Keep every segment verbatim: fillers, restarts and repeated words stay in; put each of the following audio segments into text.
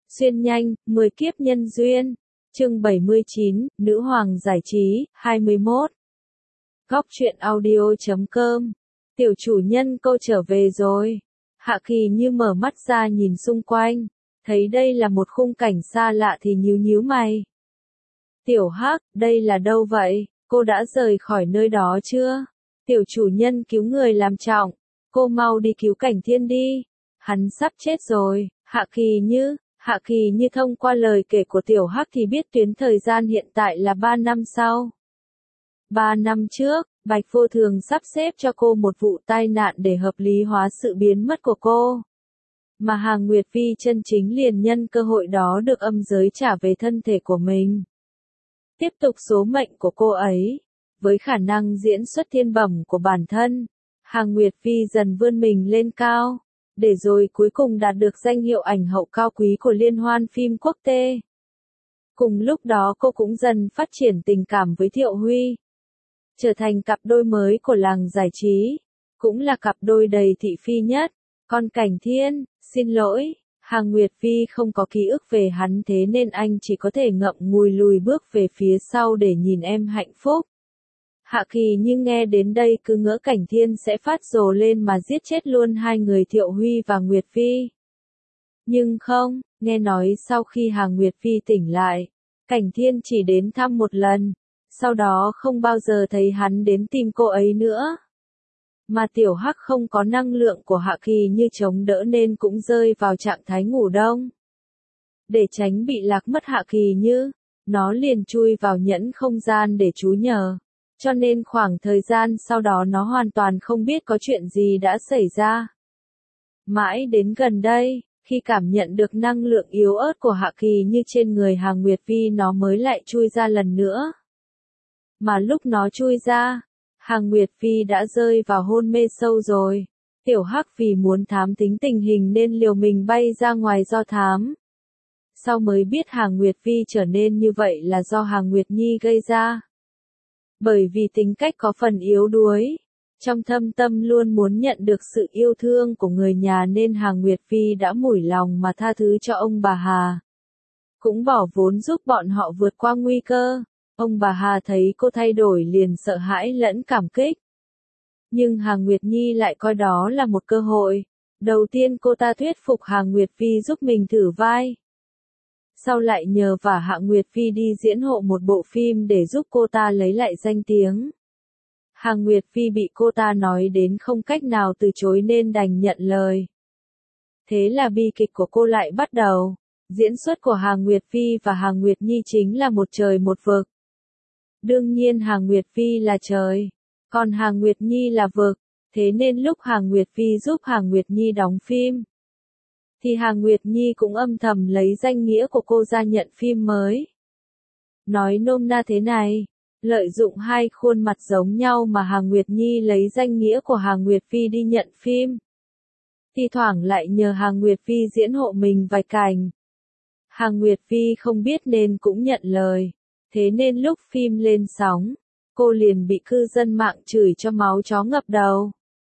Xuyên nhanh, mười kiếp nhân duyên. Chương bảy mươi chín, Nữ hoàng giải trí, hai mươi mốt. Góc truyện audio chấm com. Tiểu chủ nhân cô trở về rồi. Hạ Kỳ như mở mắt ra nhìn xung quanh, thấy đây là một khung cảnh xa lạ thì nhíu nhíu mày. Tiểu Hắc, đây là đâu vậy? Cô đã rời khỏi nơi đó chưa? Tiểu chủ nhân cứu người làm trọng, cô mau đi cứu Cảnh Thiên đi. Hắn sắp chết rồi. Hạ Kỳ như, Hạ Kỳ như thông qua lời kể của Tiểu Hắc thì biết tuyến thời gian hiện tại là ba năm sau. Ba năm trước, Bạch Vô Thường sắp xếp cho cô một vụ tai nạn để hợp lý hóa sự biến mất của cô. Mà Hàng Nguyệt Phi chân chính liền nhân cơ hội đó được âm giới trả về thân thể của mình. Tiếp tục số mệnh của cô ấy, với khả năng diễn xuất thiên bẩm của bản thân, Hàng Nguyệt Phi dần vươn mình lên cao, để rồi cuối cùng đạt được danh hiệu ảnh hậu cao quý của liên hoan phim quốc tế. Cùng lúc đó cô cũng dần phát triển tình cảm với Thiệu Huy, trở thành cặp đôi mới của làng giải trí, cũng là cặp đôi đầy thị phi nhất. Còn Cảnh Thiên, xin lỗi, Hàng Nguyệt Phi không có ký ức về hắn, thế nên anh chỉ có thể ngậm ngùi lùi bước về phía sau để nhìn em hạnh phúc. Hạ Kỳ như nghe đến đây cứ ngỡ Cảnh Thiên sẽ phát rồ lên mà giết chết luôn hai người Thiệu Huy và Nguyệt Phi. Nhưng không, nghe nói sau khi Hàng Nguyệt Phi tỉnh lại, Cảnh Thiên chỉ đến thăm một lần, sau đó không bao giờ thấy hắn đến tìm cô ấy nữa. Mà Tiểu Hắc không có năng lượng của Hạ Kỳ như chống đỡ nên cũng rơi vào trạng thái ngủ đông. Để tránh bị lạc mất Hạ Kỳ như, nó liền chui vào nhẫn không gian để trú nhờ. Cho nên khoảng thời gian sau đó nó hoàn toàn không biết có chuyện gì đã xảy ra. Mãi đến gần đây, khi cảm nhận được năng lượng yếu ớt của Hạ Kỳ như trên người Hàng Nguyệt Phi, nó mới lại chui ra lần nữa. Mà lúc nó chui ra, Hàng Nguyệt Phi đã rơi vào hôn mê sâu rồi. Tiểu Hắc vì muốn thám tính tình hình nên liều mình bay ra ngoài do thám. Sau mới biết Hàng Nguyệt Phi trở nên như vậy là do Hàng Nguyệt Nhi gây ra. Bởi vì tính cách có phần yếu đuối, trong thâm tâm luôn muốn nhận được sự yêu thương của người nhà nên Hàng Nguyệt Phi đã mủi lòng mà tha thứ cho ông bà Hà. Cũng bỏ vốn giúp bọn họ vượt qua nguy cơ. Ông bà Hà thấy cô thay đổi liền sợ hãi lẫn cảm kích. Nhưng Hàng Nguyệt Nhi lại coi đó là một cơ hội. Đầu tiên cô ta thuyết phục Hàng Nguyệt Phi giúp mình thử vai. Sau lại nhờ vả Hạ Nguyệt Phi đi diễn hộ một bộ phim để giúp cô ta lấy lại danh tiếng. Hàng Nguyệt Phi bị cô ta nói đến không cách nào từ chối nên đành nhận lời. Thế là bi kịch của cô lại bắt đầu. Diễn xuất của Hàng Nguyệt Phi và Hàng Nguyệt Nhi chính là một trời một vực. Đương nhiên Hàng Nguyệt Phi là trời, còn Hàng Nguyệt Nhi là vực, thế nên lúc Hàng Nguyệt Phi giúp Hàng Nguyệt Nhi đóng phim, thì Hàng Nguyệt Nhi cũng âm thầm lấy danh nghĩa của cô ra nhận phim mới. Nói nôm na thế này, lợi dụng hai khuôn mặt giống nhau mà Hàng Nguyệt Nhi lấy danh nghĩa của Hàng Nguyệt Phi đi nhận phim. Thi thoảng lại nhờ Hàng Nguyệt Phi diễn hộ mình vài cảnh. Hàng Nguyệt Phi không biết nên cũng nhận lời. Thế nên lúc phim lên sóng, cô liền bị cư dân mạng chửi cho máu chó ngập đầu.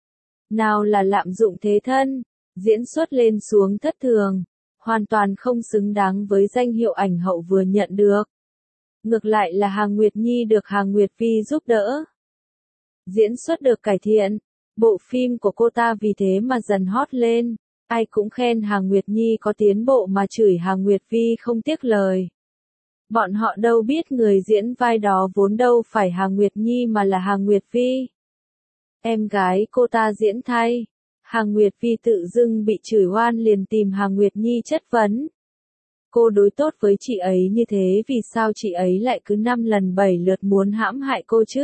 Nào là lạm dụng thế thân, diễn xuất lên xuống thất thường, hoàn toàn không xứng đáng với danh hiệu ảnh hậu vừa nhận được. Ngược lại là Hàng Nguyệt Nhi được Hàng Nguyệt Phi giúp đỡ. Diễn xuất được cải thiện, bộ phim của cô ta vì thế mà dần hot lên, ai cũng khen Hàng Nguyệt Nhi có tiến bộ mà chửi Hàng Nguyệt Phi không tiếc lời. Bọn họ đâu biết người diễn vai đó vốn đâu phải Hàng Nguyệt Nhi mà là Hàng Nguyệt Phi. Em gái cô ta diễn thay. Hàng Nguyệt Phi tự dưng bị chửi oan liền tìm Hàng Nguyệt Nhi chất vấn. Cô đối tốt với chị ấy như thế vì sao chị ấy lại cứ năm lần bảy lượt muốn hãm hại cô chứ?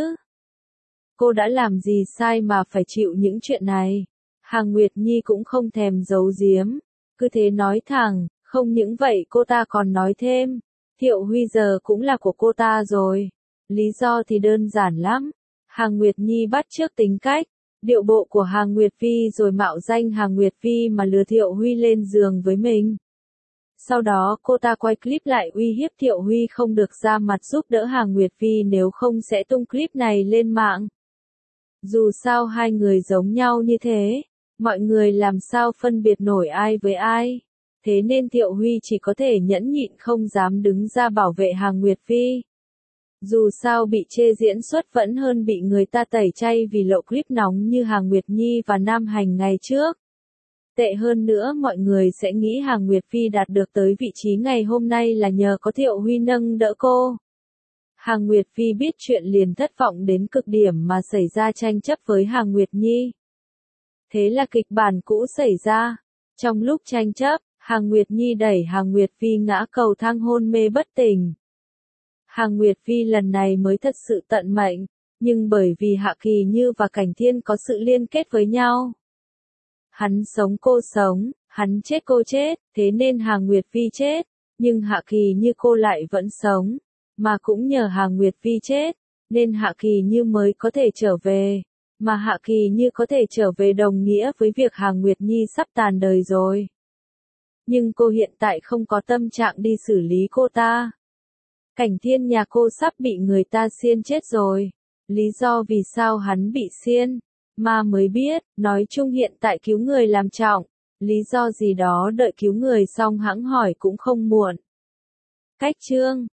Cô đã làm gì sai mà phải chịu những chuyện này? Hàng Nguyệt Nhi cũng không thèm giấu giếm, cứ thế nói thẳng, không những vậy cô ta còn nói thêm. Thiệu Huy giờ cũng là của cô ta rồi. Lý do thì đơn giản lắm. Hàng Nguyệt Nhi bắt chước tính cách, điệu bộ của Hàng Nguyệt Phi rồi mạo danh Hàng Nguyệt Phi mà lừa Thiệu Huy lên giường với mình. Sau đó cô ta quay clip lại uy hiếp Thiệu Huy không được ra mặt giúp đỡ Hàng Nguyệt Phi nếu không sẽ tung clip này lên mạng. Dù sao hai người giống nhau như thế, mọi người làm sao phân biệt nổi ai với ai. thế nên Thiệu Huy chỉ có thể nhẫn nhịn không dám đứng ra bảo vệ Hàng Nguyệt Vi. Dù sao bị chê diễn xuất vẫn hơn bị người ta tẩy chay vì lộ clip nóng như Hàng Nguyệt Nhi và Nam Hành ngày trước. Tệ hơn nữa mọi người sẽ nghĩ Hàng Nguyệt Vi đạt được tới vị trí ngày hôm nay là nhờ có Thiệu Huy nâng đỡ cô. Hàng Nguyệt Vi biết chuyện liền thất vọng đến cực điểm mà xảy ra tranh chấp với Hàng Nguyệt Nhi. Thế là kịch bản cũ xảy ra. Trong lúc tranh chấp, Hàng Nguyệt Nhi đẩy Hàng Nguyệt Vi ngã cầu thang hôn mê bất tỉnh. Hàng Nguyệt Vi lần này mới thật sự tận mệnh, nhưng bởi vì Hạ Kỳ Như và Cảnh Thiên có sự liên kết với nhau. Hắn sống cô sống, hắn chết cô chết, thế nên Hàng Nguyệt Vi chết, nhưng Hạ Kỳ Như cô lại vẫn sống, mà cũng nhờ Hàng Nguyệt Vi chết, nên Hạ Kỳ Như mới có thể trở về, mà Hạ Kỳ Như có thể trở về đồng nghĩa với việc Hàng Nguyệt Nhi sắp tàn đời rồi. Nhưng cô hiện tại không có tâm trạng đi xử lý cô ta. Cảnh Thiên nhà cô sắp bị người ta xiên chết rồi. Lý do vì sao hắn bị xiên, ma mới biết, nói chung hiện tại cứu người làm trọng. Lý do gì đó đợi cứu người xong hẵng hỏi cũng không muộn. Cách chương